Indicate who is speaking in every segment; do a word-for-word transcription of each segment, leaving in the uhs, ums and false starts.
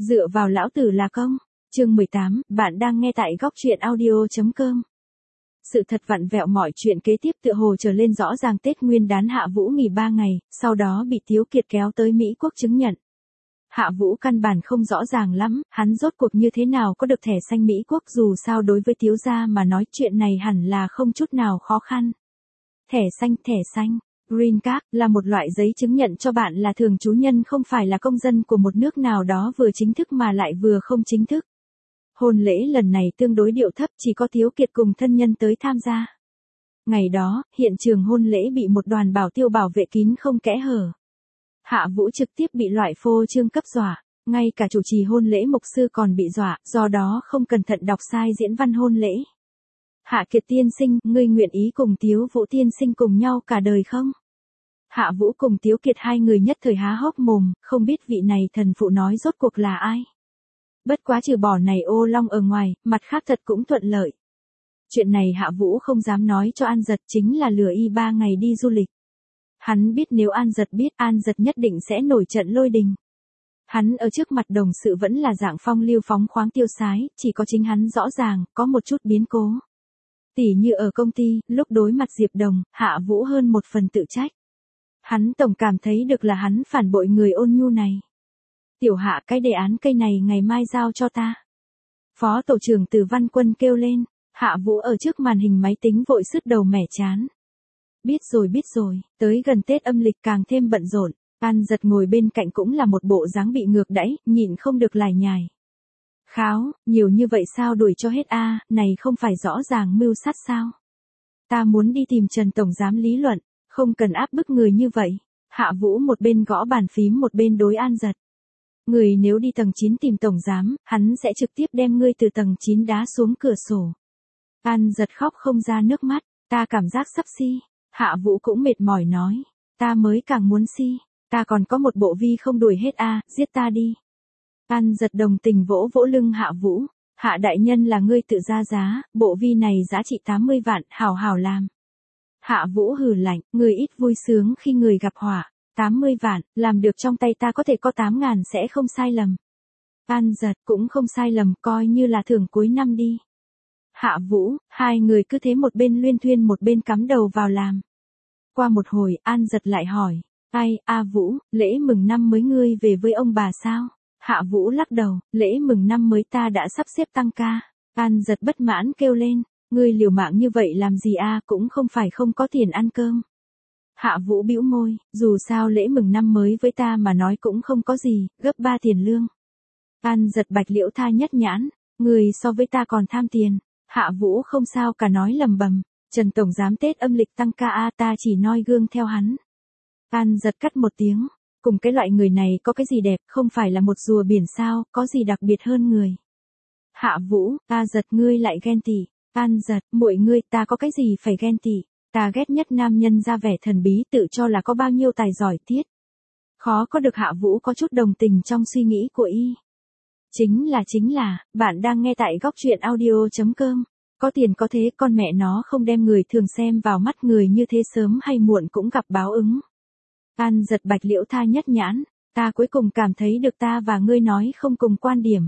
Speaker 1: Dựa vào lão tử là công. Chương mười tám, bạn đang nghe tại góc truyện audio chấm com. Sự thật vặn vẹo mọi chuyện kế tiếp tựa hồ trở lên rõ ràng. Tết Nguyên đán Hạ Vũ nghỉ ba ngày, sau đó bị Tiếu Kiệt kéo tới Mỹ Quốc chứng nhận. Hạ Vũ căn bản không rõ ràng lắm, hắn rốt cuộc như thế nào có được thẻ xanh Mỹ Quốc, dù sao đối với Tiếu gia mà nói chuyện này hẳn là không chút nào khó khăn. Thẻ xanh, thẻ xanh. Green Card là một loại giấy chứng nhận cho bạn là thường trú nhân, không phải là công dân của một nước nào đó vừa chính thức mà lại vừa không chính thức. Hôn lễ lần này tương đối điệu thấp, chỉ có Tiếu Kiệt cùng thân nhân tới tham gia. Ngày đó, hiện trường hôn lễ bị một đoàn bảo tiêu bảo vệ kín không kẽ hở. Hạ Vũ trực tiếp bị loại phô trương cấp dọa, ngay cả chủ trì hôn lễ mục sư còn bị dọa, do đó không cẩn thận đọc sai diễn văn hôn lễ. Hạ Kiệt tiên sinh, ngươi nguyện ý cùng Tiếu Vũ tiên sinh cùng nhau cả đời không? Hạ Vũ cùng Tiếu Kiệt hai người nhất thời há hốc mồm, không biết vị này thần phụ nói rốt cuộc là ai. Bất quá trừ bỏ này ô long ở ngoài, mặt khác thật cũng thuận lợi. Chuyện này Hạ Vũ không dám nói cho An Dật, chính là lừa y ba ngày đi du lịch. Hắn biết nếu An Dật biết, An Dật nhất định sẽ nổi trận lôi đình. Hắn ở trước mặt đồng sự vẫn là dạng phong lưu phóng khoáng tiêu sái, chỉ có chính hắn rõ ràng, có một chút biến cố. Tỉ như ở công ty, lúc đối mặt Diệp Đồng, Hạ Vũ hơn một phần tự trách. Hắn tổng cảm thấy được là hắn phản bội người ôn nhu này. Tiểu Hạ, cái đề án cây này ngày mai giao cho ta. Phó tổ trưởng Từ Văn Quân kêu lên. Hạ Vũ ở trước màn hình máy tính vội sứt đầu mẻ chán. Biết rồi biết rồi, tới gần Tết âm lịch càng thêm bận rộn. An Dật ngồi bên cạnh cũng là một bộ dáng bị ngược đãi, nhịn không được lải nhải. Kháo, nhiều như vậy sao đuổi cho hết a, này không phải rõ ràng mưu sát sao? Ta muốn đi tìm Trần tổng giám lý luận, không cần áp bức người như vậy. Hạ Vũ một bên gõ bàn phím một bên đối An Dật. Người nếu đi tầng chín tìm tổng giám, hắn sẽ trực tiếp đem ngươi từ tầng chín đá xuống cửa sổ. An Dật khóc không ra nước mắt, ta cảm giác sắp si. Hạ Vũ cũng mệt mỏi nói, ta mới càng muốn si, ta còn có một bộ vi không đuổi hết a, giết ta đi. An Dật đồng tình vỗ vỗ lưng Hạ Vũ, Hạ đại nhân là ngươi tự ra giá, bộ vi này giá trị tám mươi vạn, hảo hảo làm. Hạ Vũ hừ lạnh, người ít vui sướng khi người gặp họa, tám mươi vạn, làm được trong tay ta có thể có tám ngàn sẽ không sai lầm. An Dật cũng không sai lầm, coi như là thưởng cuối năm đi. Hạ Vũ, hai người cứ thế một bên luyên thuyên một bên cắm đầu vào làm. Qua một hồi, An Dật lại hỏi, ai, A Vũ, lễ mừng năm mới ngươi về với ông bà sao? Hạ Vũ lắc đầu, lễ mừng năm mới ta đã sắp xếp tăng ca. An Dật bất mãn kêu lên, ngươi liều mạng như vậy làm gì a, cũng không phải không có tiền ăn cơm. Hạ Vũ bĩu môi, dù sao lễ mừng năm mới với ta mà nói cũng không có gì, gấp ba tiền lương. An Dật bạch liễu tha nhất nhãn, người so với ta còn tham tiền. Hạ Vũ không sao cả nói lầm bầm, Trần tổng giám Tết âm lịch tăng ca a, ta chỉ noi gương theo hắn. An Dật cắt một tiếng, cùng cái loại người này có cái gì đẹp, không phải là một rùa biển sao, có gì đặc biệt hơn người. Hạ Vũ, ta Dật ngươi lại ghen tị. An Dật, muội ngươi, ta có cái gì phải ghen tị, ta ghét nhất nam nhân ra vẻ thần bí tự cho là có bao nhiêu tài giỏi tiết. Khó có được. Hạ Vũ có chút đồng tình trong suy nghĩ của y. Chính là chính là, bạn đang nghe tại góc truyện audio chấm com. Có tiền có thế, con mẹ nó không đem người thường xem vào mắt, người như thế sớm hay muộn cũng gặp báo ứng. An Dật bạch liễu tha nhất nhãn, ta cuối cùng cảm thấy được ta và ngươi nói không cùng quan điểm.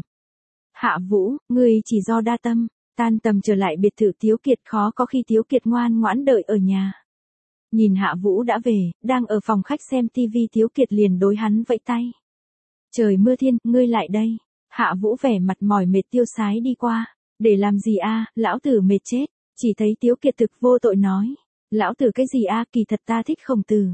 Speaker 1: Hạ Vũ, ngươi chỉ do đa tâm. Tan tầm trở lại biệt thự Tiếu Kiệt, khó có khi Tiếu Kiệt ngoan ngoãn đợi ở nhà. Nhìn Hạ Vũ đã về, đang ở phòng khách xem tivi, Tiếu Kiệt liền đối hắn vẫy tay. Trời mưa thiên, ngươi lại đây. Hạ Vũ vẻ mặt mỏi mệt tiêu sái đi qua. Để làm gì a, lão tử mệt chết. Chỉ thấy Tiếu Kiệt thực vô tội nói. Lão tử cái gì a, kỳ thật ta thích Khổng Tử.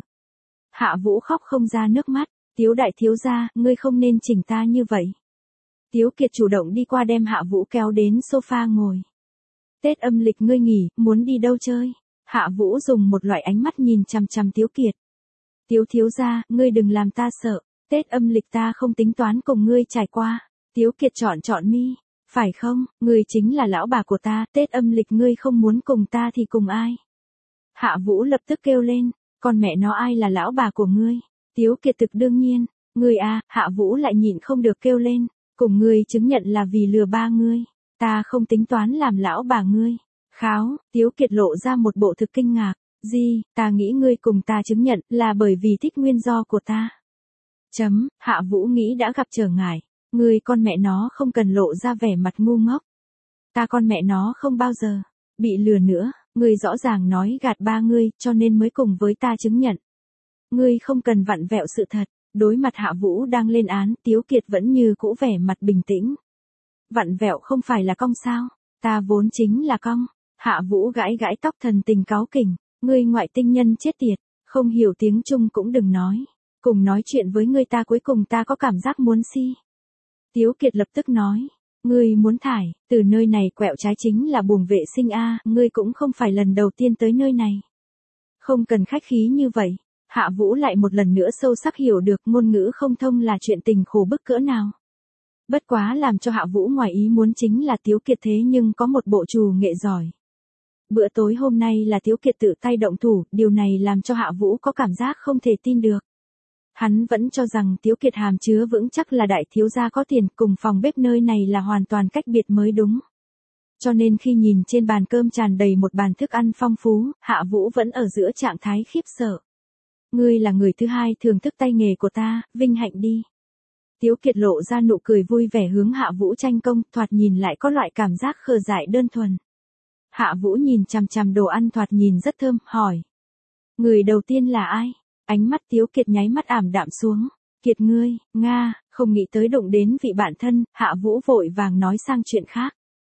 Speaker 1: Hạ Vũ khóc không ra nước mắt. Tiếu đại thiếu gia, ngươi không nên chỉnh ta như vậy. Tiếu Kiệt chủ động đi qua đem Hạ Vũ kéo đến sofa ngồi. Tết âm lịch ngươi nghỉ, muốn đi đâu chơi? Hạ Vũ dùng một loại ánh mắt nhìn chằm chằm Tiếu Kiệt. Tiếu thiếu gia, ngươi đừng làm ta sợ. Tết âm lịch ta không tính toán cùng ngươi trải qua. Tiếu Kiệt chọn chọn mi. Phải không, ngươi chính là lão bà của ta, Tết âm lịch ngươi không muốn cùng ta thì cùng ai? Hạ Vũ lập tức kêu lên, con mẹ nó ai là lão bà của ngươi? Tiếu Kiệt thực đương nhiên, ngươi a, Hạ Vũ lại nhịn không được kêu lên, cùng ngươi chứng nhận là vì lừa ba ngươi, ta không tính toán làm lão bà ngươi. Kháo, Tiếu Kiệt lộ ra một bộ thực kinh ngạc, gì, ta nghĩ ngươi cùng ta chứng nhận là bởi vì thích nguyên do của ta. Chấm, Hạ Vũ nghĩ đã gặp trở ngại, Ngươi con mẹ nó không cần lộ ra vẻ mặt ngu ngốc. Ta con mẹ nó không bao giờ bị lừa nữa, ngươi rõ ràng nói gạt ba ngươi, cho nên mới cùng với ta chứng nhận. Ngươi không cần vặn vẹo sự thật. Đối mặt Hạ Vũ đang lên án, Tiếu Kiệt vẫn như cũ vẻ mặt bình tĩnh. Vặn vẹo không phải là cong sao? Ta vốn chính là cong. Hạ Vũ gãi gãi tóc thần tình cáu kỉnh. Ngươi ngoại tinh nhân chết tiệt, không hiểu tiếng Trung cũng đừng nói. Cùng nói chuyện với ngươi ta cuối cùng ta có cảm giác muốn si. Tiếu Kiệt lập tức nói. Ngươi muốn thải, từ nơi này quẹo trái chính là buồng vệ sinh A, ngươi cũng không phải lần đầu tiên tới nơi này. Không cần khách khí như vậy. Hạ Vũ lại một lần nữa sâu sắc hiểu được ngôn ngữ không thông là chuyện tình khổ bức cỡ nào. Bất quá làm cho Hạ Vũ ngoài ý muốn chính là Tiếu Kiệt thế nhưng có một bộ trù nghệ giỏi. Bữa tối hôm nay là Tiếu Kiệt tự tay động thủ, điều này làm cho Hạ Vũ có cảm giác không thể tin được. Hắn vẫn cho rằng Tiếu Kiệt hàm chứa vững chắc là đại thiếu gia có tiền, cùng phòng bếp nơi này là hoàn toàn cách biệt mới đúng. Cho nên khi nhìn trên bàn cơm tràn đầy một bàn thức ăn phong phú, Hạ Vũ vẫn ở giữa trạng thái khiếp sợ. Ngươi là người thứ hai thưởng thức tay nghề của ta, vinh hạnh đi. Tiếu Kiệt lộ ra nụ cười vui vẻ hướng Hạ Vũ tranh công, thoạt nhìn lại có loại cảm giác khờ dại đơn thuần. Hạ Vũ nhìn chằm chằm đồ ăn thoạt nhìn rất thơm, hỏi. Người đầu tiên là ai? Ánh mắt Tiếu Kiệt nháy mắt ảm đạm xuống. Kiệt ngươi, Nga, không nghĩ tới đụng đến vị bạn thân, Hạ Vũ vội vàng nói sang chuyện khác.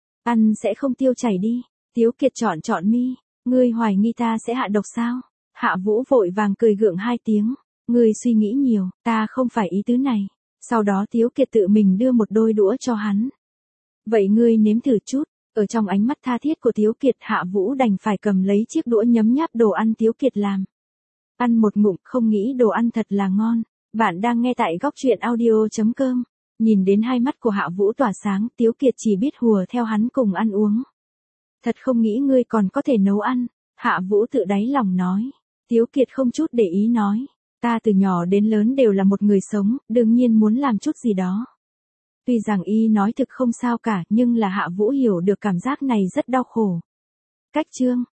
Speaker 1: Ăn sẽ không tiêu chảy đi. Tiếu Kiệt chọn chọn mi. Ngươi hoài nghi ta sẽ hạ độc sao? Hạ Vũ vội vàng cười gượng hai tiếng. Ngươi suy nghĩ nhiều, ta không phải ý tứ này. Sau đó Tiếu Kiệt tự mình đưa một đôi đũa cho hắn. Vậy ngươi nếm thử chút. Ở trong ánh mắt tha thiết của Tiếu Kiệt, Hạ Vũ đành phải cầm lấy chiếc đũa nhấm nháp đồ ăn Tiếu Kiệt làm. Ăn một ngụm, không nghĩ đồ ăn thật là ngon. Bạn đang nghe tại góc truyện audio chấm com. Nhìn đến hai mắt của Hạ Vũ tỏa sáng, Tiếu Kiệt chỉ biết hùa theo hắn cùng ăn uống. Thật không nghĩ ngươi còn có thể nấu ăn. Hạ Vũ tự đáy lòng nói. Tiếu Kiệt không chút để ý nói. Ta từ nhỏ đến lớn đều là một người sống, đương nhiên muốn làm chút gì đó. Tuy rằng y nói thực không sao cả, nhưng là Hạ Vũ hiểu được cảm giác này rất đau khổ. Cách chương.